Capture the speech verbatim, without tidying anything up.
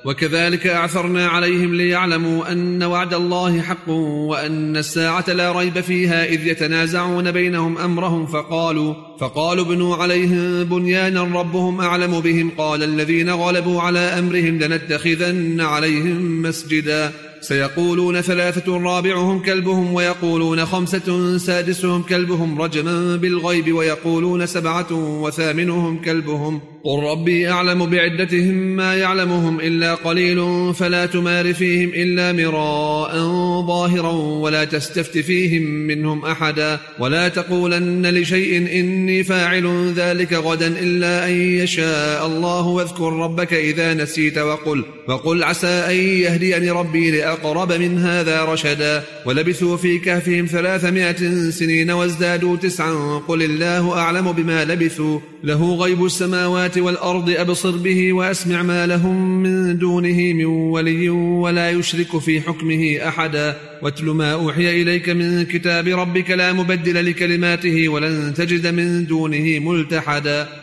وكذلك أعثرنا عليهم ليعلموا أن وعد الله حق وأن الساعة لا ريب فيها إذ يتنازعون بينهم أمرهم فقالوا, فقالوا ابنوا عليهم بنيانا ربهم أعلم بهم قال الذين غلبوا على أمرهم لنتخذن عليهم مسجدا سيقولون ثلاثة رابعهم كلبهم ويقولون خمسة سادسهم كلبهم رجما بالغيب ويقولون سبعة وثامنهم كلبهم قل ربي أعلم بعدتهم ما يعلمهم إلا قليل فلا تمار فيهم إلا مراء ظاهرا ولا تستفت فيهم منهم أحدا ولا تقولن لشيء إني فاعل ذلك غدا إلا أن يشاء الله واذكر ربك إذا نسيت وقل, وقل عسى أن يهديني ربي لأقرب من هذا رشدا ولبثوا في كهفهم ثلاثمائة سنين وازدادوا تسعا قل الله أعلم بما لبثوا له غيب السماوات والأرض أبصر به وأسمع ما لهم من دونه من ولي ولا يشرك في حكمه أحدا واتل ما أوحي إليك من كتاب ربك لا مبدل لكلماته ولن تجد من دونه ملتحدا.